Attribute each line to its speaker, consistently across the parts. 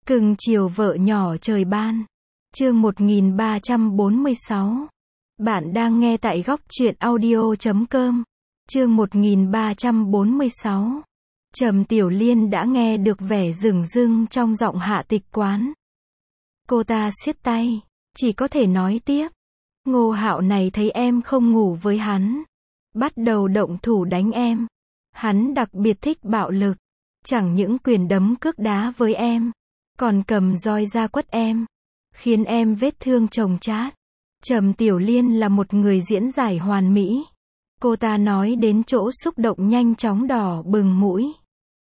Speaker 1: Cưng chiều vợ nhỏ trời ban. Chương 1346. Bạn đang nghe tại góc truyện audio.com. Chương 1346. Trầm Tiểu Liên đã nghe được vẻ dửng dưng trong giọng Hạ Tịch Quán. Cô ta siết tay, chỉ có thể nói tiếp. Ngô Hạo này thấy em không ngủ với hắn, bắt đầu động thủ đánh em. Hắn đặc biệt thích bạo lực, chẳng những quyền đấm cước đá với em, còn cầm roi ra quất em, khiến em vết thương chồng chát. Trầm Tiểu Liên là một người diễn giải hoàn mỹ. Cô ta nói đến chỗ xúc động nhanh chóng đỏ bừng mũi.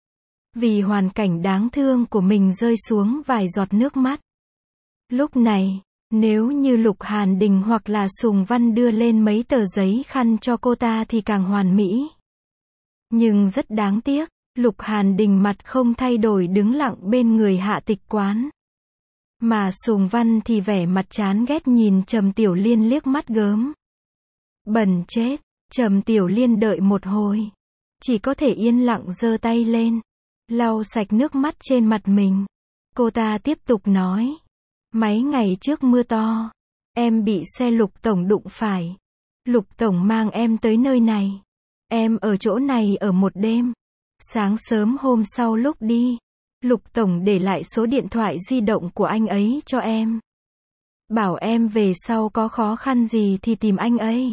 Speaker 1: Vì hoàn cảnh đáng thương của mình rơi xuống vài giọt nước mắt. Lúc này, nếu như Lục Hàn Đình hoặc là Sùng Văn đưa lên mấy tờ giấy khăn cho cô ta thì càng hoàn mỹ. Nhưng rất đáng tiếc, Lục Hàn Đình mặt không thay đổi đứng lặng bên người Hạ Tịch Quán. Mà Sùng Văn thì vẻ mặt chán ghét nhìn Trầm Tiểu Liên liếc mắt gớm. Bẩn chết. Trầm Tiểu Liên đợi một hồi, chỉ có thể yên lặng giơ tay lên, lau sạch nước mắt trên mặt mình. Cô ta tiếp tục nói. Mấy ngày trước mưa to, em bị xe Lục Tổng đụng phải. Lục Tổng mang em tới nơi này. Em ở chỗ này ở một đêm. Sáng sớm hôm sau lúc đi, Lục Tổng để lại số điện thoại di động của anh ấy cho em. Bảo em về sau có khó khăn gì thì tìm anh ấy.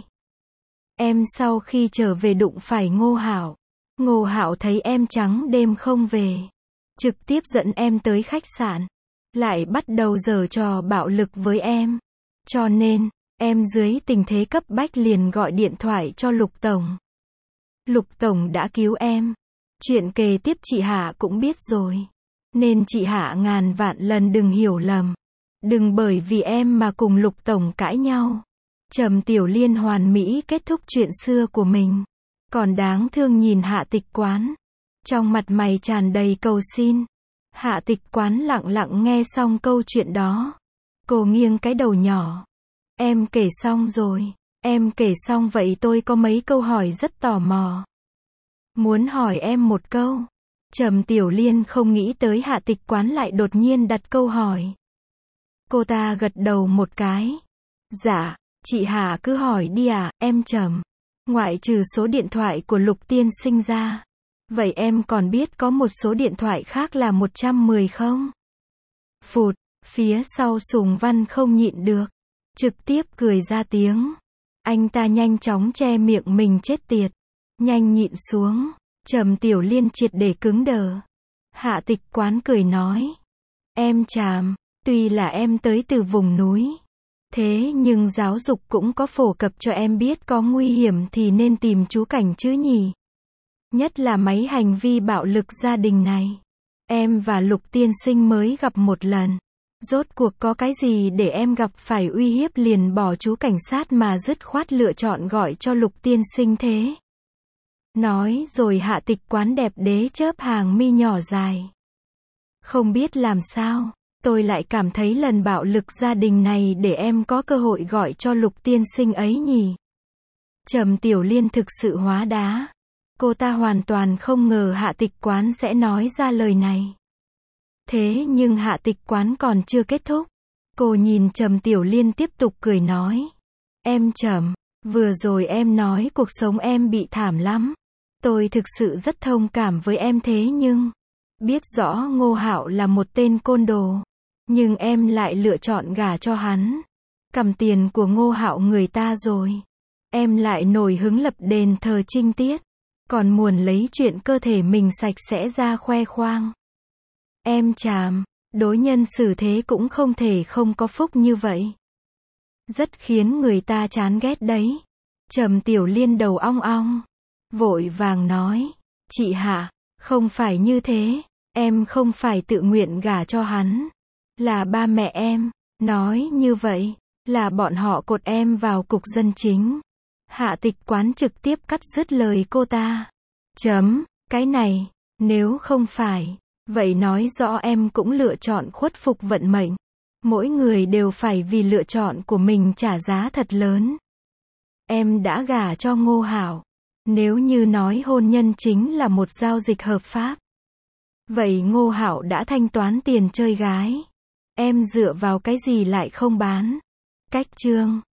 Speaker 1: Em sau khi trở về đụng phải Ngô Hạo. Ngô Hạo thấy em trắng đêm không về, trực tiếp dẫn em tới khách sạn, lại bắt đầu giở trò bạo lực với em. Cho nên, em dưới tình thế cấp bách liền gọi điện thoại cho Lục Tổng. Lục Tổng đã cứu em. Chuyện kể tiếp chị Hạ cũng biết rồi. Nên chị Hạ ngàn vạn lần đừng hiểu lầm. Đừng bởi vì em mà cùng Lục Tổng cãi nhau. Trầm Tiểu Liên hoàn mỹ kết thúc chuyện xưa của mình. Còn đáng thương nhìn Hạ Tịch Quán. Trong mặt mày tràn đầy cầu xin. Hạ Tịch Quán lặng lặng nghe xong câu chuyện đó. Cô nghiêng cái đầu nhỏ. Em kể xong rồi. Em kể xong vậy tôi có mấy câu hỏi rất tò mò. Muốn hỏi em một câu. Trầm Tiểu Liên không nghĩ tới Hạ Tịch Quán lại đột nhiên đặt câu hỏi. Cô ta gật đầu một cái. Dạ, chị Hạ cứ hỏi đi à, em Trầm. Ngoại trừ số điện thoại của Lục tiên sinh ra. Vậy em còn biết có một số điện thoại khác là 110 không? Phụt, phía sau Sùng Văn không nhịn được. Trực tiếp cười ra tiếng. Anh ta nhanh chóng che miệng mình chết tiệt. Nhanh nhịn xuống. Trầm Tiểu Liên triệt để cứng đờ. Hạ Tịch Quán cười nói. Em Tràm, tuy là em tới từ vùng núi. Thế nhưng giáo dục cũng có phổ cập cho em biết có nguy hiểm thì nên tìm chú Cảnh chứ nhỉ. Nhất là mấy hành vi bạo lực gia đình này. Em và Lục tiên sinh mới gặp một lần. Rốt cuộc có cái gì để em gặp phải uy hiếp liền bỏ chú cảnh sát mà dứt khoát lựa chọn gọi cho Lục tiên sinh thế. Nói rồi Hạ Tịch Quán đẹp đế chớp hàng mi nhỏ dài. Không biết làm sao, tôi lại cảm thấy lần bạo lực gia đình này để em có cơ hội gọi cho Lục tiên sinh ấy nhỉ. Trầm Tiểu Liên thực sự hóa đá. Cô ta hoàn toàn không ngờ Hạ Tịch Quán sẽ nói ra lời này. Thế nhưng Hạ Tịch Quán còn chưa kết thúc. Cô nhìn Trầm Tiểu Liên tiếp tục cười nói. Em Trầm, vừa rồi em nói cuộc sống em bị thảm lắm. Tôi thực sự rất thông cảm với em thế nhưng, biết rõ Ngô Hạo là một tên côn đồ. Nhưng em lại lựa chọn gả cho hắn. Cầm tiền của Ngô Hạo người ta rồi. Em lại nổi hứng lập đền thờ trinh tiết. Còn muốn lấy chuyện cơ thể mình sạch sẽ ra khoe khoang. Em Tràm, đối nhân xử thế cũng không thể không có phúc như vậy. Rất khiến người ta chán ghét đấy. Trầm Tiểu Liên đầu ong ong. Vội vàng nói. Chị Hạ, không phải như thế. Em không phải tự nguyện gả cho hắn. Là ba mẹ em. Nói như vậy. Là bọn họ cột em vào cục dân chính. Hạ Tịch Quán trực tiếp cắt dứt lời cô ta. Cái này, nếu không phải, vậy nói rõ em cũng lựa chọn khuất phục vận mệnh. Mỗi người đều phải vì lựa chọn của mình trả giá thật lớn. Em đã gả cho Ngô Hạo. Nếu như nói hôn nhân chính là một giao dịch hợp pháp, Vậy Ngô Hạo đã thanh toán tiền chơi gái. Em dựa vào cái gì lại không bán? Cách chương